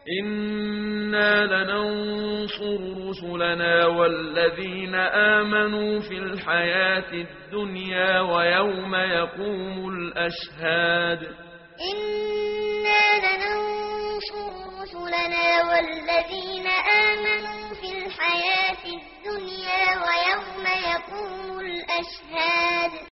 إنا لننصر رسلنا والذين آمنوا في الحياة الدنيا ويوم يقوم الأشهاد إنا لننصر رسلنا والذين آمنوا في الحياة الدنيا ويوم يقوم الأشهاد